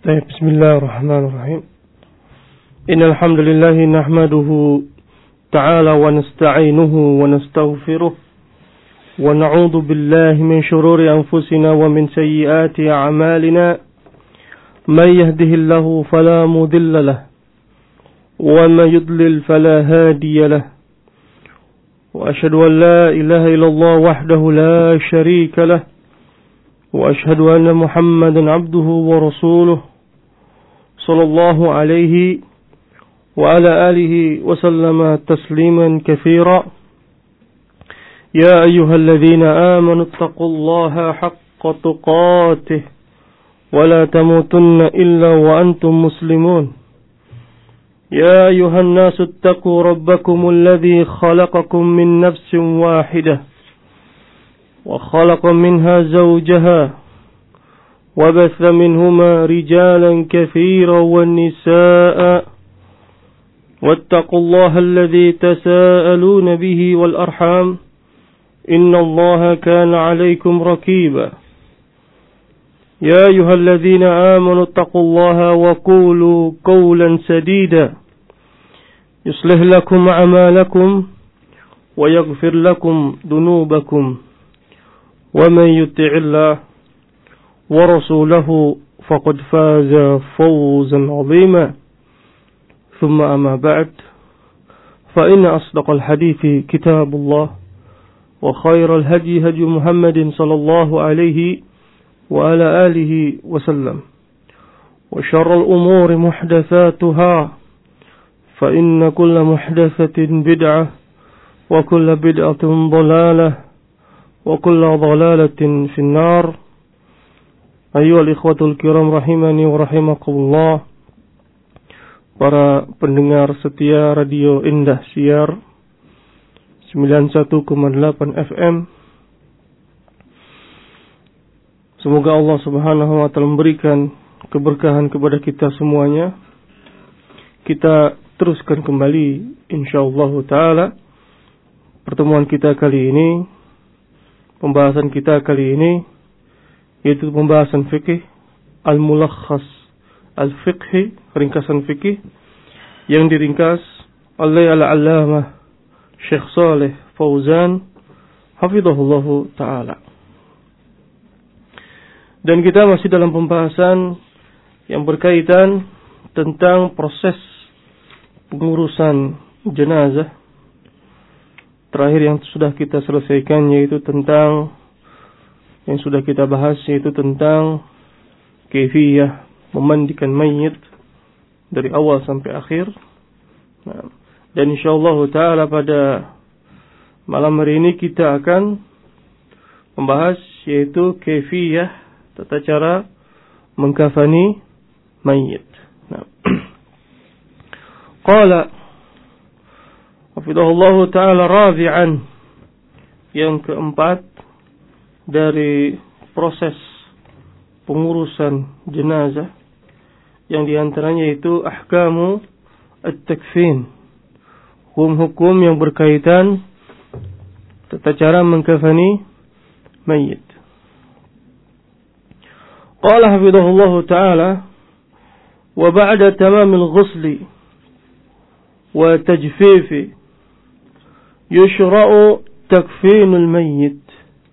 بسم الله الرحمن الرحيم إن الحمد لله نحمده تعالى ونستعينه ونستغفره ونعوذ بالله من شرور أنفسنا ومن سيئات أعمالنا من يهده الله فلا مضل له ومن يضلل فلا هادي له وأشهد أن لا إله إلا الله وحده لا شريك له وأشهد أن محمدا عبده ورسوله صلى الله عليه وعلى آله وسلم تسليما كثيرا يا أيها الذين آمنوا اتقوا الله حق تقاته ولا تموتن إلا وأنتم مسلمون يا أيها الناس اتقوا ربكم الذي خلقكم من نفس واحدة وخلق منها زوجها وبث منهما رجالا كثيرا والنساء واتقوا الله الذي تساءلون به والأرحام إن الله كان عليكم رقيبا يا أيها الذين آمنوا اتقوا الله وقولوا قولا سديدا يصلح لكم أعمالكم ويغفر لكم ذنوبكم ومن يطع الله ورسوله فقد فاز فوزا عظيما ثم أما بعد فإن أصدق الحديث كتاب الله وخير الهدي هدي محمد صلى الله عليه وعلى آله وسلم وشر الأمور محدثاتها فإن كل محدثة بدعة وكل بدعة ضلالة وكل ضلالة في النار أيها الإخوة الكرام rahimani wa rahimakumullah. Para pendengar setia Radio Indah Siar 91,8 FM. Semoga Allah Subhanahu wa taala memberikan keberkahan kepada kita semuanya. Kita teruskan kembali insyaallah taala pertemuan kita kali ini. Pembahasan kita kali ini yaitu pembahasan fikih al-mulakhas al-fiqhi, ringkasan fikih yang diringkas oleh al-allamah Syekh Shalih Fauzan hafizahullahu taala. Dan kita masih dalam pembahasan yang berkaitan tentang proses pengurusan jenazah. Terakhir yang sudah kita selesaikan yaitu tentang yang sudah kita bahas yaitu tentang kaifiyah memandikan mayit dari awal sampai akhir. Nah, dan insyaallah taala pada malam hari ini kita akan membahas yaitu kaifiyah tata cara mengkafani mayit. Nah. Qala hafizahullah taala rabi'an, yang keempat dari proses pengurusan jenazah yang diantaranya itu ahkamu at-takfin, hukum-hukum yang berkaitan tata cara mengkafani mayit. Qala hafizahullah taala wa ba'da tamamil ghusli wa tajfifi yushra'u takfinul mayyit.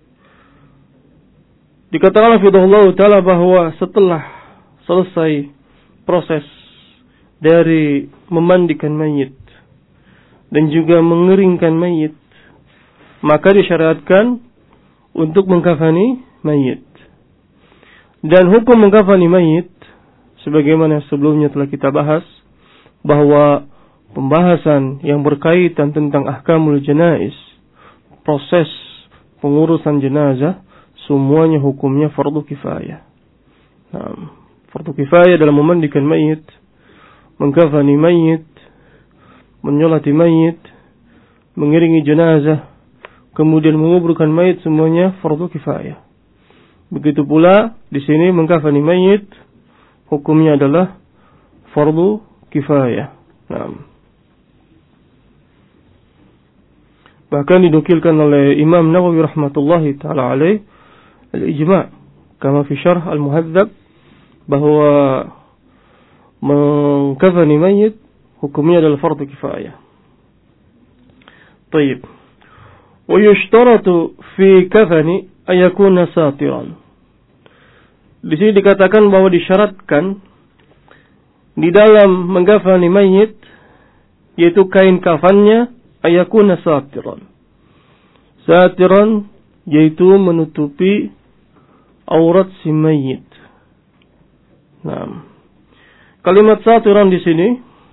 Dikatakan hafizahullah taala bahwa setelah selesai proses dari memandikan mayit dan juga mengeringkan mayit, maka disyariatkan untuk mengkafani mayit. Dan hukum mengkafani mayit sebagaimana sebelumnya telah kita bahas bahwa pembahasan yang berkaitan tentang ahkamul janaiz, proses pengurusan jenazah, semuanya hukumnya fardu kifayah. Nah, fardu kifayah dalam memandikan mayit, mengkafani mayit, menyolati mayit, mengiringi jenazah, kemudian menguburkan mayit, semuanya fardu kifayah. Begitu pula di sini mengkafani mayit, hukumnya adalah fardu kifayah. Nah, bahkan dinukilkan oleh Imam Nawawi rahmatullahi taala alaih al-ijma' kama fi syarh al-muhadzab bahwa mengkafani mayit hukumnya adalah fardu kifayah. Baik. Wa yushtaratu fi kafani ayakuna satiran. Di sini dikatakan bahwa disyaratkan di dalam mengkafani mayit yaitu kain kafannya ayakuna satiran. Satiran yaitu menutupi aurat si mayit. Nah, kalimat satiran di sini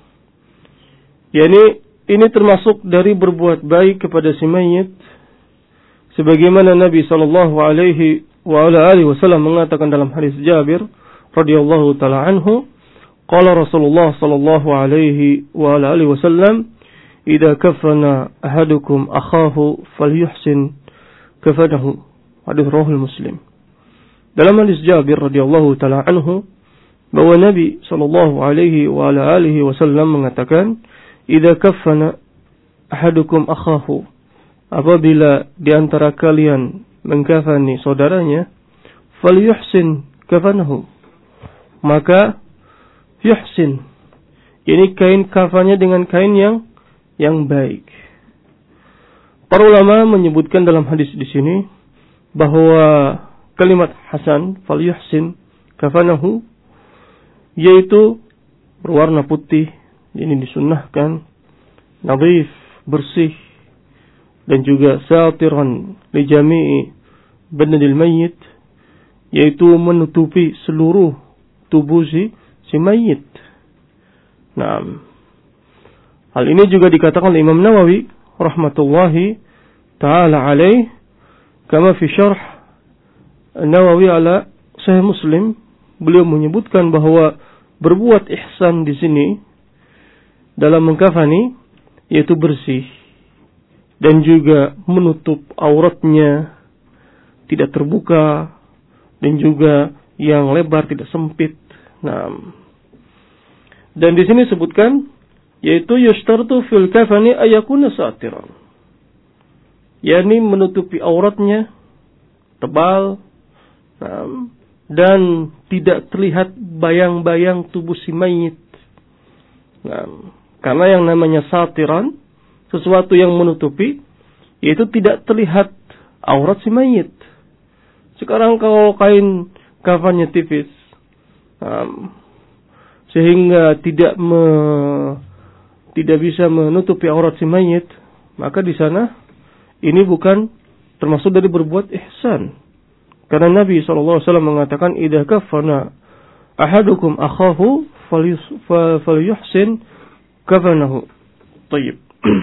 yakni ini termasuk dari berbuat baik kepada si mayit sebagaimana Nabi sallallahu alaihi wasallam mengatakan dalam hadis Jabir radhiyallahu taala anhu, qala Rasulullah sallallahu alaihi wasallam, "Idza kafana ahadukum akhahu falyuhsin kafanahu." Hadis riwayat Muslim. Dalam hadis Jabir radhiyallahu taala anhu bahwa Nabi sallallahu alaihi wasallam mengatakan, "Idza kafana ahadukum akhahu." Apabila di antara kalian mengkafani saudaranya, falyuhsin kafanahu. Maka yuhsin, ini kain kafannya dengan kain yang baik. Para ulama menyebutkan dalam hadis di sini bahwa kalimat hasan falyuhsin kafanahu yaitu berwarna putih, ini disunnahkan, nadhif, bersih, dan juga satiran li jami'i badanil mayyit, yaitu menutupi seluruh tubuh si mayit. Nah, hal ini juga dikatakan oleh Imam Nawawi rahmatullahi taala alaih, kama fi syarh Nawawi ala Sahih Muslim, beliau menyebutkan bahwa berbuat ihsan di sini dalam mengkafani yaitu bersih dan juga menutup auratnya, tidak terbuka, dan juga yang lebar, tidak sempit. Nah, dan di sini disebutkan yaitu yushtartu fil kafani ayakuna satiran, yakni menutupi auratnya tebal, dan tidak terlihat bayang-bayang tubuh si mayit. Nah, karena yang namanya satiran, sesuatu yang menutupi, yaitu tidak terlihat aurat si mayit. Sekarang kalau kain kafannya tipis, sehingga tidak bisa menutupi aurat si mayit, maka di sana ini bukan termasuk dari berbuat ihsan. Karena Nabi SAW mengatakan, "Idza kafana ahadukum akhahu falyuhsin kafanahu." Tayyib.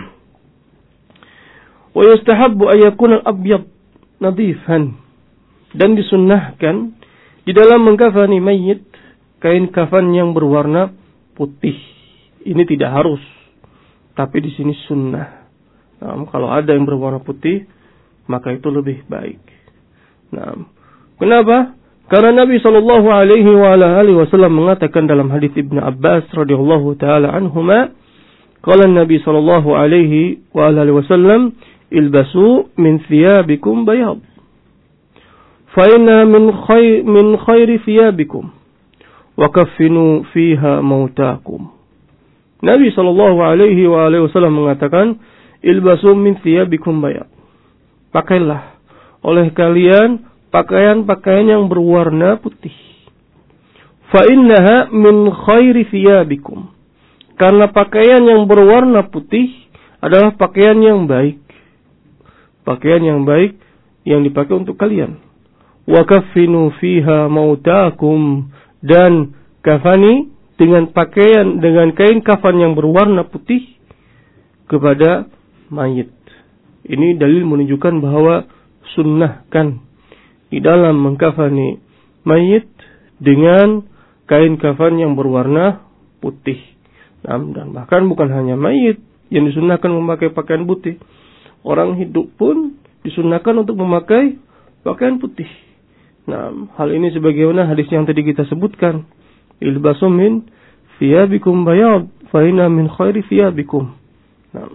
Wa yustahabbu an yakuna al-abyad nadhifan, dan disunnahkan di dalam mengkafani mayit kain kafan yang berwarna putih. Ini tidak harus, tapi di sini sunnah. Nah, kalau ada yang berwarna putih, maka itu lebih baik. Nah, kenapa? Karena Nabi sallallahu alaihi wasallam mengatakan dalam hadis Ibnu Abbas radhiyallahu taala anhuma, qala Nabi sallallahu alaihi wasallam, "Ilbasu min thiyabikum bayad, fa inna min khairi thiyabikum, wa kaffinu fiha mautakum." Nabi sallallahu alaihi wasallam mengatakan, "Ilbasu min thiyabikum bayad." Pakailah oleh kalian pakaian-pakaian yang berwarna putih. Fa innaha min khairi thiyabikum. Karena pakaian yang berwarna putih adalah pakaian yang baik. Pakaian yang baik yang dipakai untuk kalian. Wa kaffinu fiha mautakum, dan kafani dengan kain kafan yang berwarna putih kepada mayit. Ini dalil menunjukkan bahwa sunnahkan di dalam mengkafani mayit dengan kain kafan yang berwarna putih. Dan bahkan bukan hanya mayit yang disunnahkan memakai pakaian putih, orang hidup pun disunnahkan untuk memakai pakaian putih. Nah, hal ini sebagaimana hadis yang tadi kita sebutkan, "Ilbasu min thiyabikum bayad, fa inna min khairi thiyabikum." Nah,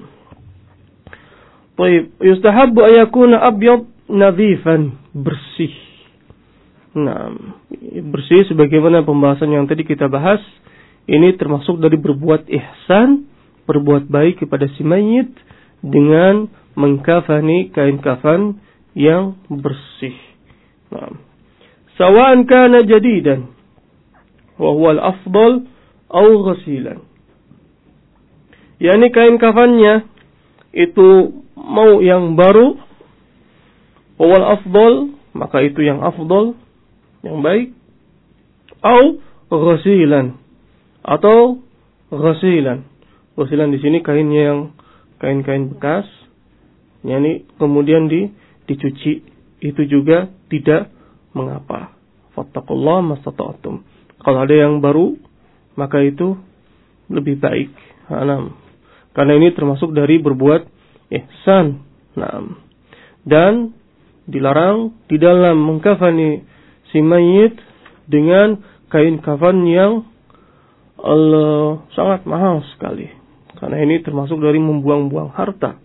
baik, yustahabbu an yakuna abyad nadhifan, bersih. Nah, bersih sebagaimana pembahasan yang tadi kita bahas, ini termasuk dari berbuat ihsan, berbuat baik kepada si mayit dengan mengkafani kain kafan yang bersih. Nah, sawa'an kana jadidan wa huwa al-afdal aw ghasilan. Yani kain kafannya itu mau yang baru, wa huwa al-afdal, maka itu yang afdal, yang baik, aw ghasilan, atau ghasilan. Ghasilan di sini kainnya yang kain-kain bekas, yani kemudian dicuci, itu juga tidak mengapa. Fattaqullaha mastata'tum. Kalau ada yang baru, maka itu lebih baik. Karena ini termasuk dari berbuat ihsan. Dan dilarang di dalam mengkafani si mayit dengan kain kafan yang sangat mahal sekali. Karena ini termasuk dari membuang-buang harta.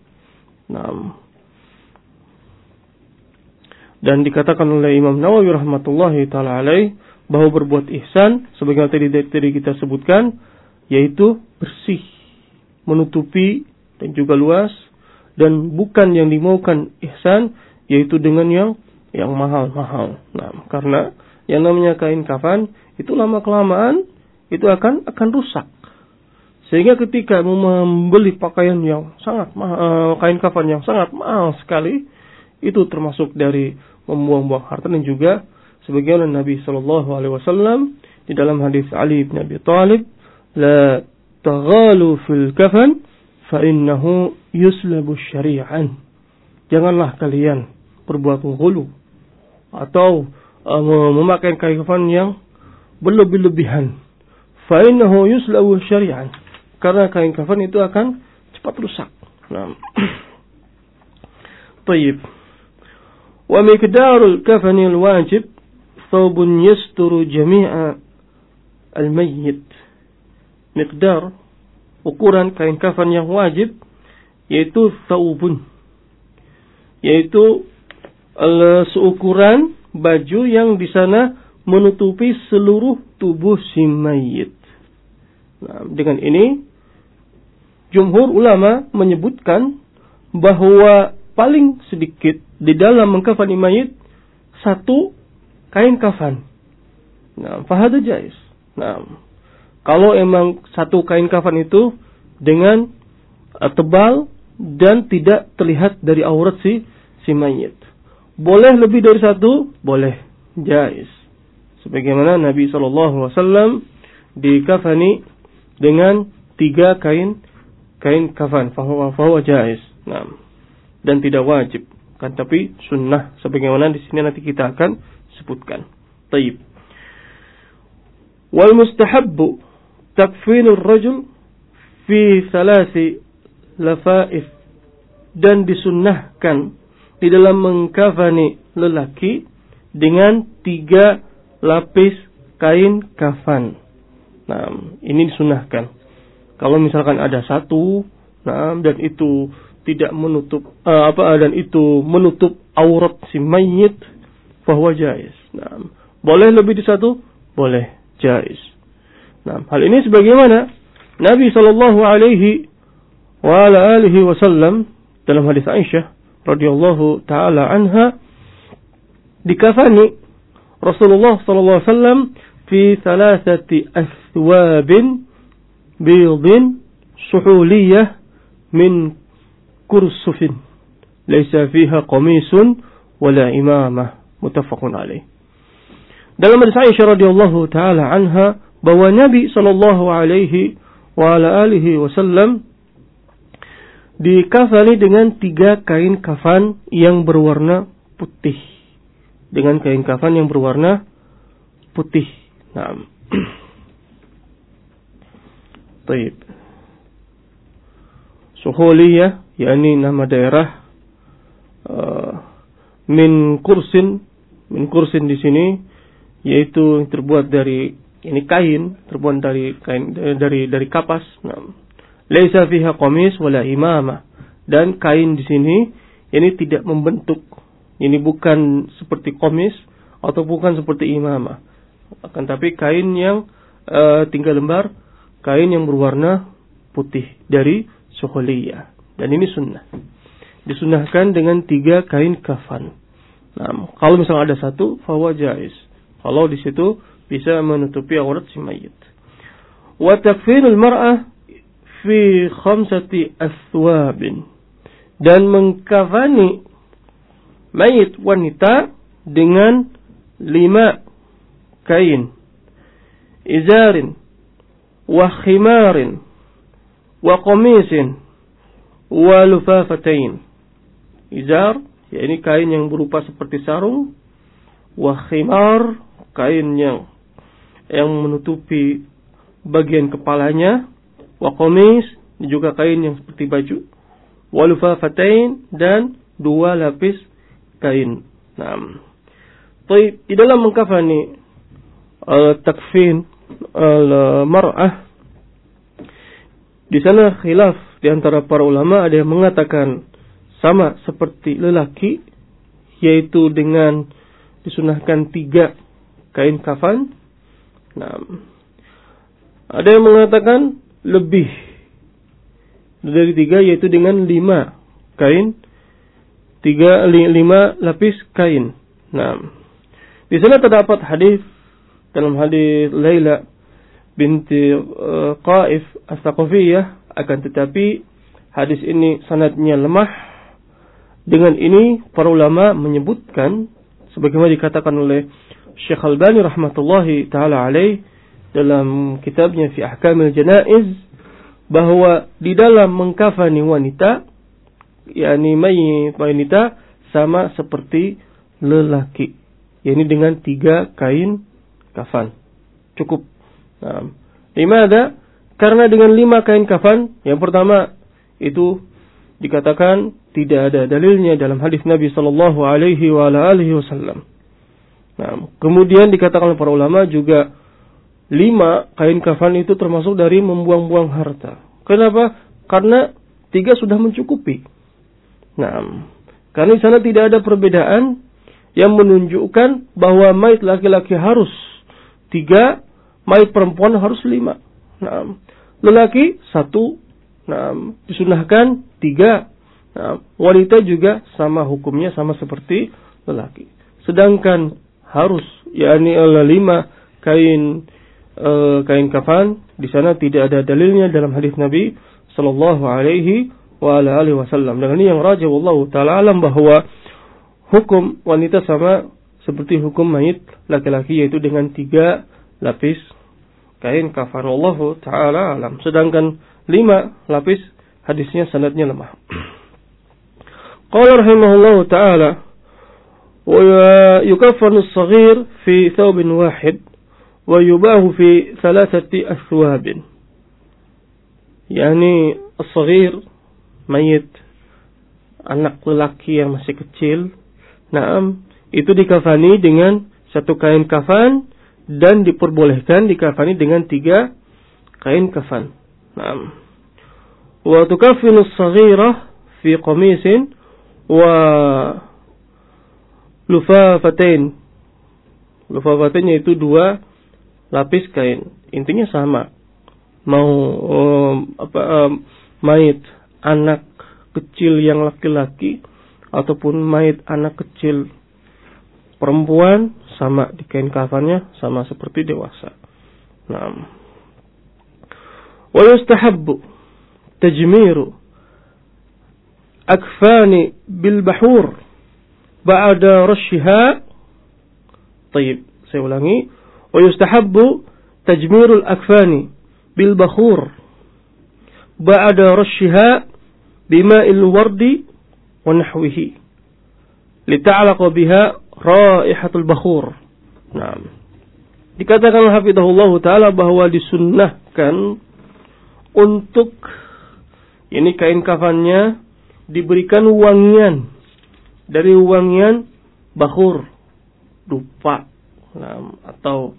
Dan dikatakan oleh Imam Nawawi rahmatullahi ta'ala alaih, bahwa berbuat ihsan, sebagaimana tadi kita sebutkan, yaitu bersih, menutupi, dan juga luas. Dan bukan yang dimaukan ihsan, yaitu dengan yang mahal-mahal. Karena yang namanya kain kafan, itu lama-kelamaan, itu akan rusak. Sehingga ketika membeli pakaian yang sangat mahal, kain kafan yang sangat mahal sekali, itu termasuk dari membuang-buang harta. Dan juga sebagaimana Nabi sallallahu alaihi wasallam di dalam hadis Ali bin Abi Thalib, la taghalu fil kafan fa innahu yuslabu syari'an. Janganlah kalian berbuat ghulu atau memakai kain kafan yang berlebih-lebihan. Fa innahu yuslabu syari'an. Karena kain kafan itu akan cepat rusak. Tayyib. Wa miqdarul kafani al-wajib thawbun yasturu jami'a al-mayyit. Miqdar, ukuran kain kafan yang wajib, yaitu thawbun, yaitu seukuran baju yang di sana menutupi seluruh tubuh si mayit. Dengan ini jumhur ulama menyebutkan bahwa paling sedikit di dalam mengkafani mayit satu kain kafan. Fahada jais. Kalau emang satu kain kafan itu dengan tebal dan tidak terlihat dari aurat si mayit. Boleh lebih dari satu? Boleh. Jais. Sebagaimana Nabi SAW dikafani dengan 3 kain kafan. Fahuwa jais. Dan tidak wajib. Tapi sunnah. Sebagaimana di sini nanti kita akan sebutkan. Taib. Wal mustahabbu takfinur rajul fi 3 lafaif. Dan disunnahkan di dalam mengkafani lelaki dengan 3 lapis kain kafan. Ini disunnahkan. Kalau misalkan ada satu, dan itu tidak menutup dan itu menutup aurat si mayit, fahuwa jaiz. Boleh lebih dari satu? Boleh, jaiz. Hal ini sebagaimana Nabi sallallahu alaihi wa ala alihi wasallam dalam hadis Aisyah radhiyallahu taala anha, dikafani Rasulullah sallallahu alaihi wasallam fi 3 athwabin bidin suhuliyah min kursufin laysa fiha qamisun wala imamah, muttafaqun alaih. Dalam hadis Aisyah radhiyallahu taala anha bahwa Nabi sallallahu alaihi wa ala alihi wasallam dikafani dengan 3 kain kafan yang berwarna putih. Dengan kain kafan yang berwarna putih. Baik. Suhuliyah, yakni nama daerah. Min kursin di sini yaitu terbuat dari kain, terbuat dari kain dari kapas. Laisa fiha qamis wala imamah. Dan kain di sini ini tidak membentuk. Ini bukan seperti qamis atau bukan seperti imamah. Akan tapi kain yang 3 lembar kain yang berwarna putih dari suhuliyah. Dan ini sunnah. Disunnahkan dengan 3 kain kafan. Nah, kalau misalnya ada 1, fahuwa jaiz. Kalau di situ bisa menutupi aurat si mayit. Wa takfinul mar'ah fi 5 athwabin. Dan mengkafani mayit wanita dengan 5 kain. Izarin wa khimarin wa qamisin wa lufafatain. Izar, ya ini kain yang berupa seperti sarung. Wa khimar, kain yang menutupi bagian kepalanya. Wa qamis, juga kain yang seperti baju. Wa lufafatain, dan 2 lapis kain. Nah, di dalam mengkafani takfin al-mar'ah, di sana khilaf di antara para ulama. Ada yang mengatakan sama seperti lelaki, yaitu dengan disunahkan 3 kain kafan. Nah, ada yang mengatakan lebih dari 3, yaitu dengan 5 kain, 5 lapis kain. Nah, di sana terdapat hadis, dalam hadis Laila binti Qaif As-Saqafiyah, akan tetapi hadis ini sanadnya lemah. Dengan ini para ulama menyebutkan, sebagaimana dikatakan oleh Syekh Albani rahmatullahi taala alaih dalam kitabnya Fi Ahkamil Janaiz, bahwa di dalam mengkafani wanita, yakni mayit wanita, sama seperti lelaki, yakni dengan 3 kain kafan cukup. Nah, limada? Karena dengan 5 kain kafan, yang pertama itu dikatakan tidak ada dalilnya dalam hadis Nabi sallallahu alaihi wasallam. Nah, kemudian dikatakan oleh para ulama juga 5 kain kafan itu termasuk dari membuang-buang harta. Kenapa? Karena 3 sudah mencukupi. Nah, karena di sana tidak ada perbedaan yang menunjukkan bahwa mayit laki-laki harus 3, mayit perempuan harus 5. Nah, lelaki 1, nah, disunahkan 3. Nah, wanita juga sama hukumnya, sama seperti lelaki. Sedangkan harus, yakni 5 kain kafan, di sana tidak ada dalilnya dalam hadis Nabi sallallahu alaihi wasallam. Dengan ini yang rajih wallahu taala alam, bahwa hukum wanita sama seperti hukum mayit laki-laki, yaitu dengan 3 lapis kain kafan. Wallahu taala alam. Sedangkan 5 lapis hadisnya sanadnya lemah. Qala rahimahullahu taala, wa yukaffanu as-saghir fi thawbin wahid wa yubahu fi 3 athwabin. Yani as-saghir, mayit anak lelaki yang masih kecil, naam, itu dikafani dengan 1 kain kafan, dan diperbolehkan dikafani dengan 3 kain kafan. Naam. Wa tukaffinu as-saghirah fi qamisin wa lufafatain. Lufafatain yaitu 2 lapis kain. Intinya sama. Mau mayit anak kecil yang laki-laki ataupun mayit anak kecil perempuan, sama di kain kafannya, sama seperti dewasa. Naam. Wa yustahabbu tajmiru akfani bil bahur ba'da rashiha. Tayyib, saya ulangi. Wa yustahabbu tajmirul akfani bil bahur ba'da rashiha bima'il wardi wa nahwihi lita'laqa biha raihatul bakhur. Nah, dikatakan hafizahullah taala bahwa disunnahkan untuk ini kain kafannya diberikan wangian dari wangian bakhur, dupa, nah, atau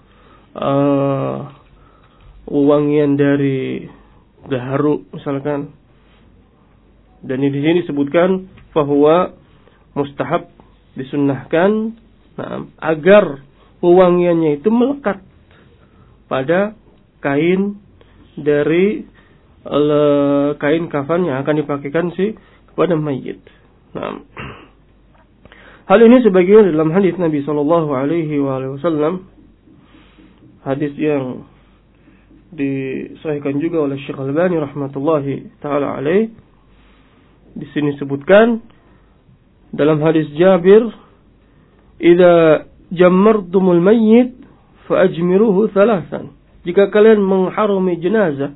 wangian dari gaharu misalkan. Dan di sini disebutkan bahwa mustahab, disunnahkan, nah, agar wangiannya itu melekat pada kain dari kain kafan yang akan dipakaikan kepada mayit. Nah, hal ini sebagian dalam hadis Nabi sallallahu alaihi wasallam, hadis yang disahihkan juga oleh Syekh Al-Albani rahmatullahi taala alaih. Di sini sebutkan dalam hadis Jabir, "Idza jammartumul mayyit fa ajmiruhu thalathan." Jika kalian mengharumi jenazah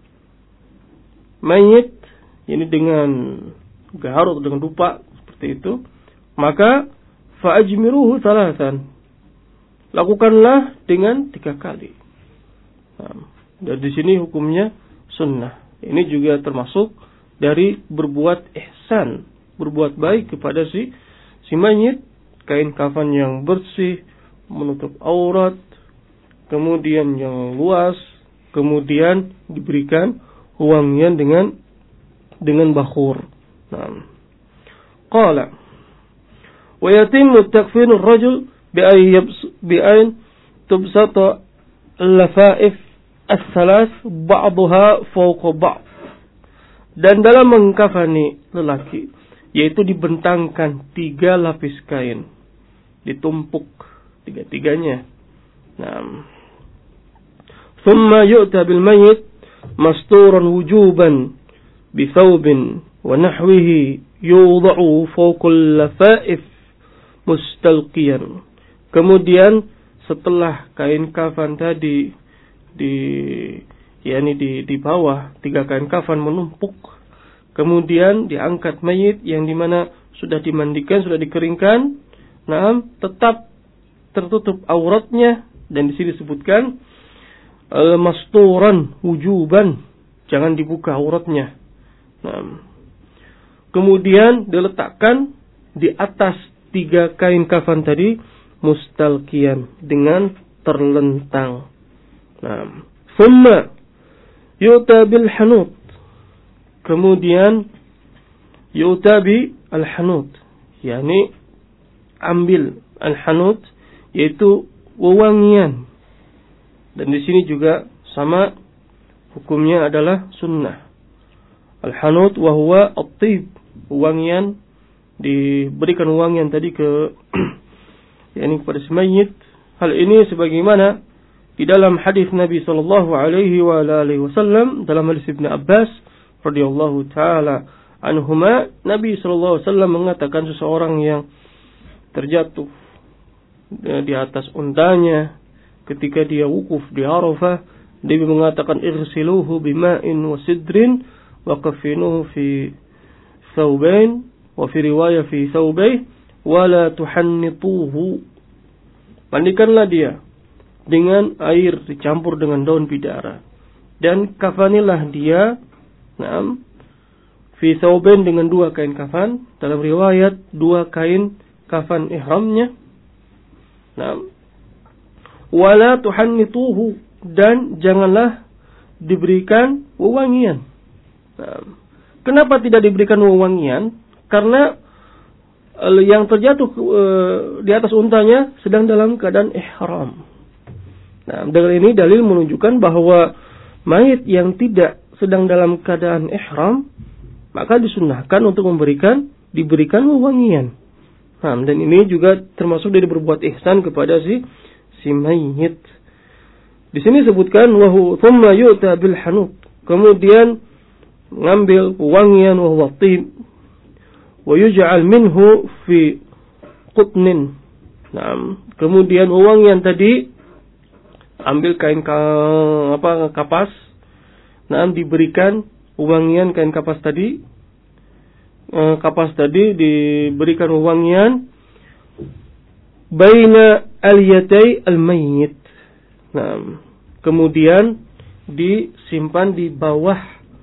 mayit, ini dengan gaharu atau dengan dupa seperti itu, maka fa ajmiruhu thalathan, lakukanlah dengan 3 kali. Dan di sini hukumnya sunnah. Ini juga termasuk dari berbuat ihsan, berbuat baik kepada si mayit. Kain kafan yang bersih, menutup aurat, kemudian yang luas, kemudian diberikan wangian dengan bakhur. Nah, qala wa yatimmu takfinu ar-rajul bi an tubsata al-lafaif as-salas ba'daha fawqa ba'd. Dan dalam mengkafani lelaki, yaitu dibentangkan 3 lapis kain, ditumpuk 3-tiganya. Nah, thumma yu'ta bil mayyit masturan wujuban bi thawbin wa nahwihi yudha'u fawqa al-lafaif mustalqiyan. Kemudian setelah kain kafan tadi di bawah 3 kain kafan menumpuk, kemudian diangkat mayit yang dimana sudah dimandikan, sudah dikeringkan, nah, tetap tertutup auratnya, dan di sini disebutkan masturan wujuban, jangan dibuka auratnya. Nah, kemudian diletakkan di atas 3 kain kafan tadi mustalqiyan, dengan terlentang. Nah, thumma yu'ta bil hanut, kemudian yu'ta bi al hanut, yakni ambil al hanut, yaitu wewangian. Dan di sini juga sama hukumnya adalah sunnah. Al hanut wa huwa at-tib, wewangian, diberikan wewangian tadi ke yakni kepada si mayit. Hal ini sebagaimana di dalam hadis Nabi sallallahu alaihi wa alihi wasallam, dalam hadis Ibnu Abbas radhiyallahu taala anhuma, Nabi sallallahu alaihi wasallam mengatakan seseorang yang terjatuh di atas untanya ketika dia wukuf di Arafah, Nabi mengatakan irsiluhu bima'in wa sidrin wa kafinuhu fi thawbain wa fi riwayah fi thawbain wa la tuhannituhu. Mandikanlah dia dengan air dicampur dengan daun bidara, dan kafanilah dia, naam, fi thawbain, dengan 2 kain kafan, dalam riwayat 2 kain kafan ihramnya. Naam, wala tuhannituhu, dan janganlah diberikan wewangian. Naam, kenapa tidak diberikan wewangian? Karena yang terjatuh di atas untanya sedang dalam keadaan ihram. Nah, dengan ini dalil menunjukkan bahwa mayit yang tidak sedang dalam keadaan ihram, maka disunnahkan untuk diberikan wewangian. Nah, dan ini juga termasuk dari berbuat ihsan kepada si mayit. Di sini sebutkan wahu thumma yu'ta bil hanut, kemudian mengambil wewangian wa huwa tib wa yuj'al minhu fi qutnin. Nah, kemudian wewangian tadi ambil kain kapas, nah, diberikan wewangian kain kapas tadi, diberikan wewangian baina al-yatai al-mayyit. Nah, kemudian disimpan di bawah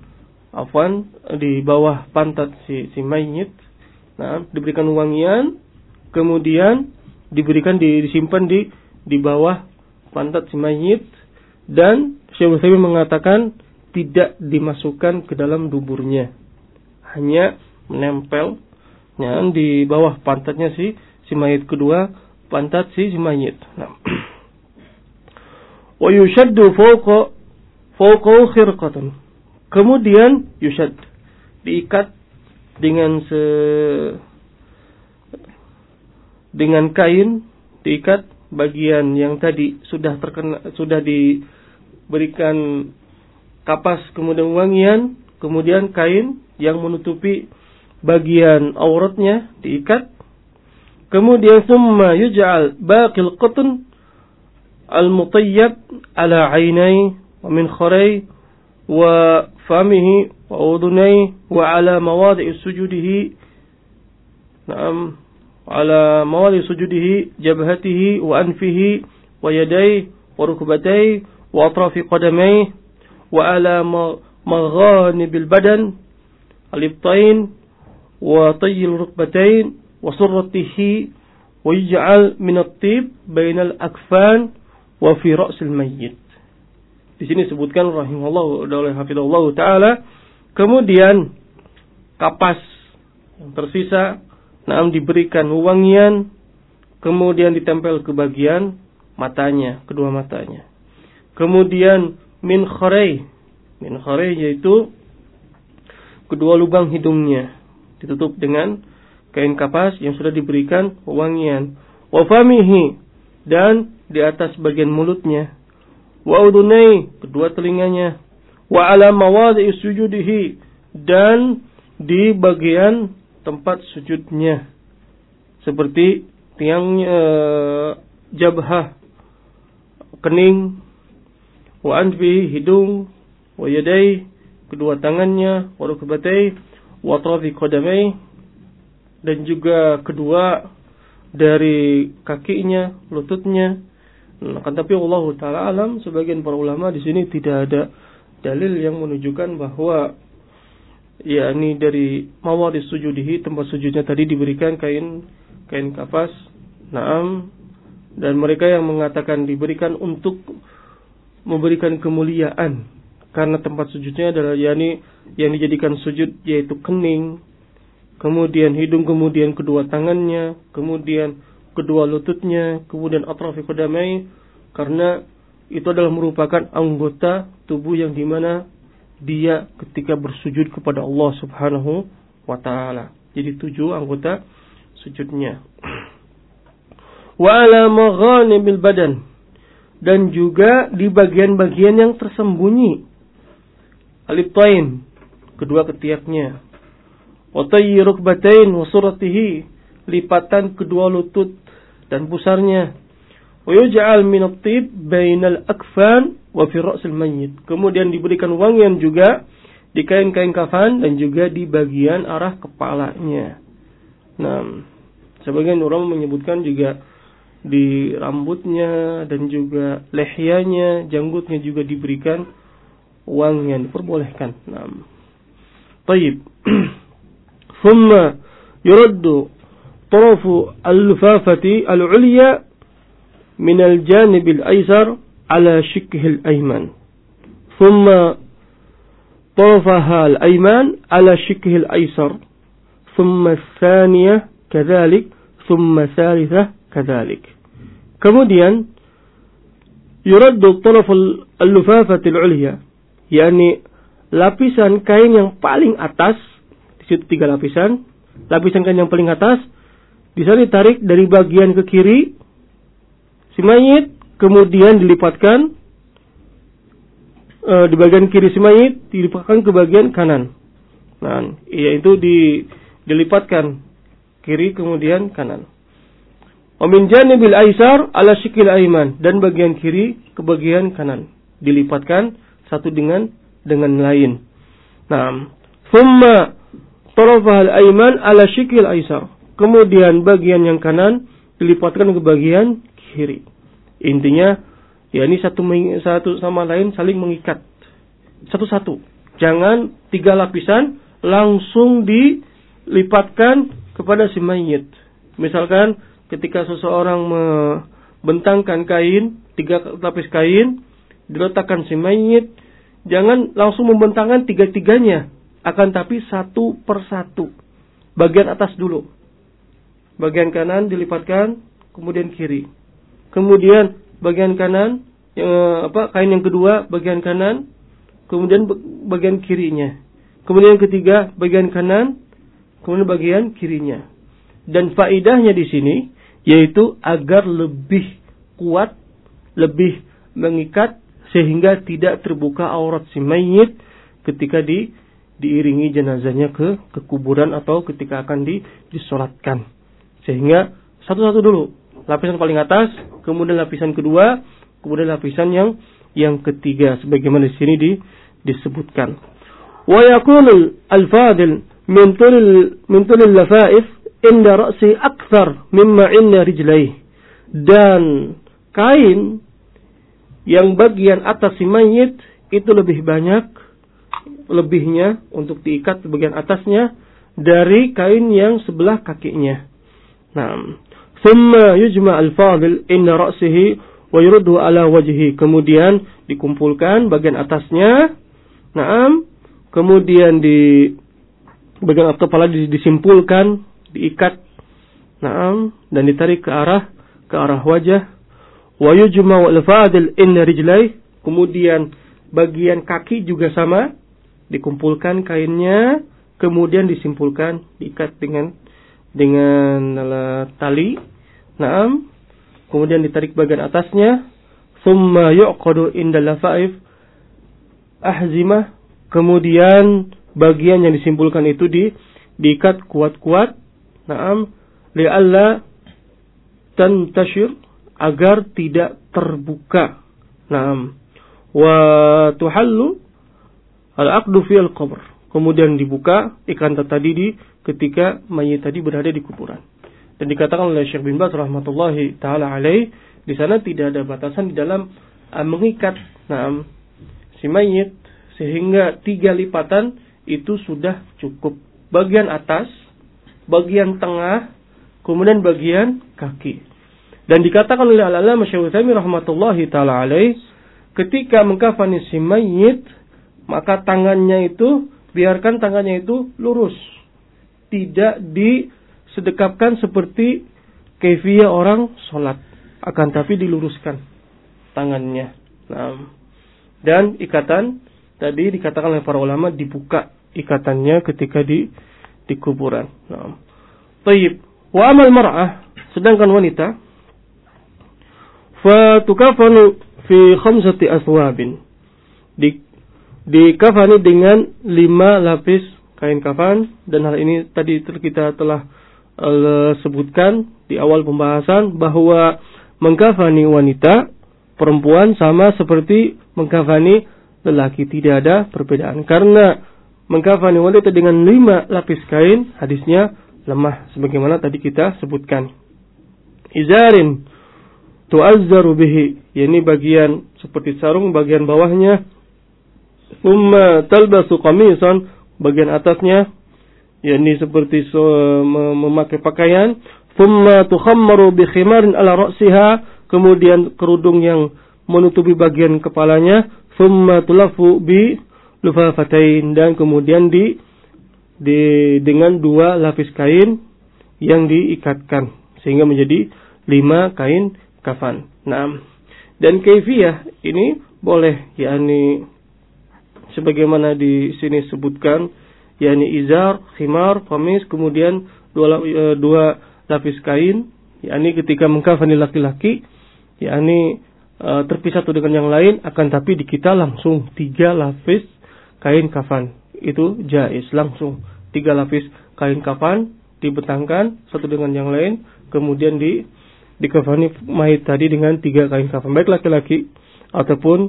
pantat si mayit. Nah, diberikan wewangian, kemudian disimpan di bawah pantat si mayit, dan Syekh Utsaimin mengatakan tidak dimasukkan ke dalam duburnya, hanya menempel di bawah pantatnya si mayit, kedua pantat si mayit. Nah, wa yushaddu fawqa fawqahu khirqatun. Kemudian yushad, diikat dengan kain, diikat bagian yang tadi sudah diberikan kapas kemudian wangian, kemudian kain yang menutupi bagian auratnya diikat. Kemudian thumma yuj'al baqil qatn al-mutayyab ala 'ainai wa min kharai wa famihi wa udunai wa ala mawadi' sujudihi. Naam, ala mawadi' sujudihi jabhatihi wa anfihi wa yadayhi wa rukbatayhi wa atrafi qadamaihi wa ala maghanibil badan al-ibtain wa tayyil rukbatain wa surratihi wa yuj'al min at-tib bainal akfan wa fi ra'sil mayyit. Di sini disebutkan rahimahullah oleh hafizahullah taala, kemudian kapas yang tersisa diberikan wangian, kemudian ditempel ke bagian matanya, kedua matanya. Kemudian min kharai yaitu kedua lubang hidungnya ditutup dengan kain kapas yang sudah diberikan wangian. Wa famihi, dan di atas bagian mulutnya. Wa udunai, kedua telinganya. Wa ala mawadi' sujudihi, dan di bagian tempat sujudnya, seperti tiangnya, jabhah, kening, wa anfi, hidung, wa yadai, kedua tangannya, wa rukbatai, wa atrafi qadamai, dan juga kedua dari kakinya, lututnya. Akan tapi Allah Ta'ala alam, sebagian para ulama di sini tidak ada dalil yang menunjukkan bahwa yakni dari mawadis sujudihi, tempat sujudnya tadi diberikan kain kapas. Naam, dan mereka yang mengatakan diberikan untuk memberikan kemuliaan, karena tempat sujudnya adalah yakni yang dijadikan sujud yaitu kening, kemudian hidung, kemudian kedua tangannya, kemudian kedua lututnya, kemudian atrafi qadamai, karena itu adalah merupakan anggota tubuh yang dimana dia ketika bersujud kepada Allah Subhanahu wa ta'ala. Jadi 7 anggota sujudnya. Wa ala maghanibil badan, dan juga di bagian-bagian yang tersembunyi. Alibtain, kedua ketiaknya. Wa tayyi rukbatain wa suratihi, lipatan kedua lutut dan pusarnya. Wa yuj'al min at-tib bainal akfan wa fi ra'sil mayyit, kemudian diberikan wangian juga di kain-kain kafan dan juga di bagian arah kepalanya. Nah, sebagian ulama menyebutkan juga di rambutnya dan juga lehyanya, janggutnya juga diberikan wangian, diperbolehkan. Nah, baik. Thumma yuraddu tarafu al-lufafati al-ulya min al-janib al-aysar ala shikhi al-ayman, thumma tarafaha al-ayman ala shikhi al-aysar, thumma al-thaniyah kadhalik, thumma al-thalithah kadhalik. Kemudian yuraddu taraf al-lufafati al-ulya, yakni lapisan kain yang paling atas, di situ 3 lapisan. Lapisan kain yang paling atas bisa ditarik dari bagian ke kiri si mayit, kemudian dilipatkan di bagian kiri si mayit, dilipatkan ke bagian kanan. Nah, yaitu dilipatkan kiri kemudian kanan. Wa min janibil aysar ala shikil ayman, dan bagian kiri ke bagian kanan, dilipatkan satu dengan lain. Nah, thumma tarafah al-ayman ala shikil aysar, kemudian bagian yang kanan dilipatkan ke bagian kiri. Intinya, ya ini satu sama lain saling mengikat. Satu-satu. Jangan 3 lapisan langsung dilipatkan kepada si mayit. Misalkan ketika seseorang membentangkan kain, 3 lapis kain, diletakkan si mayit, jangan langsung membentangkan 3-3-nya. Akan tapi 1 per 1. Bagian atas dulu. Bagian kanan dilipatkan, kemudian kiri. Kemudian bagian kanan, kain yang kedua bagian kanan, kemudian bagian kirinya. Kemudian yang ketiga bagian kanan, kemudian bagian kirinya. Dan faedahnya di sini yaitu agar lebih kuat, lebih mengikat sehingga tidak terbuka aurat si mayit ketika diiringi jenazahnya ke kuburan atau ketika akan disolatkan. Sehingga satu-satu dulu, lapisan paling atas, kemudian lapisan kedua, kemudian lapisan yang ketiga sebagaimana di sini disebutkan. Wa yakunu al-fadil min tulil lafaif inda ra'si akthar mimma inda rijlaih. Dan kain yang bagian atas si mayit itu lebih banyak lebihnya untuk diikat di bagian atasnya dari kain yang sebelah kakinya. Naam. Thumma yujma al-fadil inda ra'sihi wa yurdu ala wajhi. Kemudian dikumpulkan bagian atasnya. Naam. Kemudian di bagian atas kepala disimpulkan, diikat. Naam, dan ditarik ke arah wajah. Wa yujma al-fadil inda rijlai. Kemudian bagian kaki juga sama, dikumpulkan kainnya, kemudian disimpulkan, diikat dengan tali. Naam. Kemudian ditarik bagian atasnya. Thumma yuqadu inda lafaif ahzimah. Kemudian bagian yang disimpulkan itu diikat kuat-kuat. Naam. Li'alla tantashir, agar tidak terbuka. Naam. Wa tuhallu al-aqdu fi al-qabr. Kemudian dibuka ikan tadi ketika mayit tadi berada di kuburan. Dan dikatakan oleh Syekh bin Baz rahmatullahi taala alaih, di sana tidak ada batasan di dalam mengikat si mayit sehingga 3 lipatan itu sudah cukup. Bagian atas, bagian tengah, kemudian bagian kaki. Dan dikatakan oleh Al-Allamah Syekh Utsaimin rahmatullahi taala alaih, ketika mengkafani si mayit, maka biarkan tangannya itu lurus. Tidak disedekapkan seperti kaifiyah orang sholat. Akan tapi diluruskan tangannya. Nah, dan ikatan tadi dikatakan oleh para ulama dibuka ikatannya ketika di kuburan. Nah. Tayyib. Wa amal mar'ah, sedangkan wanita fa tukafanu fi 5 aswabin. Dikafani dengan 5 lapis kain kafan, dan hal ini tadi kita telah sebutkan di awal pembahasan bahwa mengkafani wanita perempuan sama seperti mengkafani lelaki, tidak ada perbedaan. Karena mengkafani wanita dengan 5 lapis kain hadisnya lemah sebagaimana tadi kita sebutkan. Izarin tu'azzaru bihi, yakni bagian seperti sarung bagian bawahnya. Umma talbasu qamisan, bagian atasnya yakni seperti memakai pakaian. Thumma tukhammaru bi khimarin ala ra'siha, kemudian kerudung yang menutupi bagian kepalanya. Thumma tulafu bi lufafatain, dan kemudian dengan 2 lapis kain yang diikatkan sehingga menjadi 5 kain kafan. Nah, dan kaifiyah ini boleh yakni sebagaimana di sini sebutkan, yakni izar, khimar, qamis, kemudian 2 lapis kain, yakni ketika mengkafani laki-laki, yakni terpisah satu dengan yang lain, akan tapi di kita langsung 3 lapis kain kafan. Itu jaiz, langsung 3 lapis kain kafan dibentangkan satu dengan yang lain, kemudian dikafani mayit tadi dengan 3 kain kafan, baik laki-laki ataupun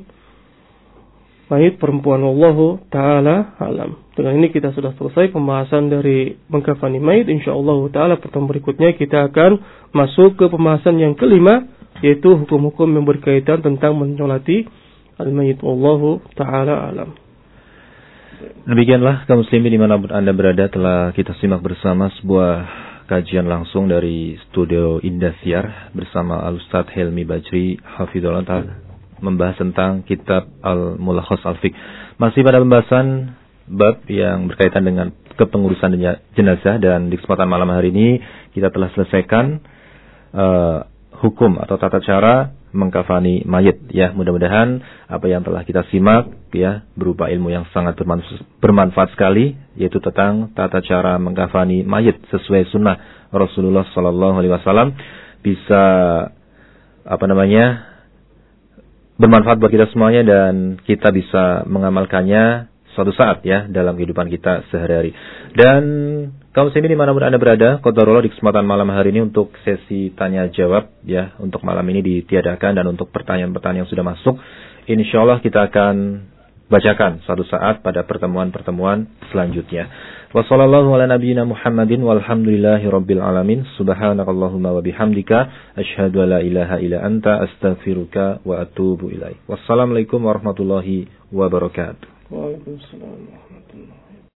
mayit perempuan. Wallahu ta'ala alam. Dengan ini kita sudah selesai pembahasan dari mengkafani mayit. InsyaAllah ta'ala pertemuan berikutnya kita akan masuk ke pembahasan yang kelima, yaitu hukum-hukum yang berkaitan tentang mensolati al-mayit. Wallahu ta'ala alam. Demikianlah kaum muslimin dimanapun Anda berada, telah kita simak bersama sebuah kajian langsung dari studio Indosiar bersama Al-Ustadz Helmi Bajri Hafizullah Ta'ala, membahas tentang kitab Al-Mulakhas Al-Fiqh. Masih pada pembahasan bab yang berkaitan dengan kepengurusan jenazah, dan di kesempatan malam hari ini kita telah selesaikan hukum atau tata cara mengkafani mayit ya. Mudah-mudahan apa yang telah kita simak ya berupa ilmu yang sangat bermanfaat sekali, yaitu tentang tata cara mengkafani mayit sesuai sunnah Rasulullah sallallahu alaihi wasallam, bisa bermanfaat buat kita semuanya dan kita bisa mengamalkannya suatu saat ya dalam kehidupan kita sehari-hari. Dan kaum muslimin dimanapun Anda berada, qadarullah di kesempatan malam hari ini untuk sesi tanya jawab ya, untuk malam ini ditiadakan, dan untuk pertanyaan-pertanyaan yang sudah masuk insyaallah kita akan bacakan suatu saat pada pertemuan-pertemuan selanjutnya. Wassallallahu ala nabiyyina Muhammadin walhamdulillahi rabbil alamin. Subhanakallahumma wa bihamdika asyhadu an la ilaha illa anta astaghfiruka wa atubu ilaik. Wassalamualaikum warahmatullahi wabarakatuh. Waalaikumsalam warahmatullahi wabarakatuh.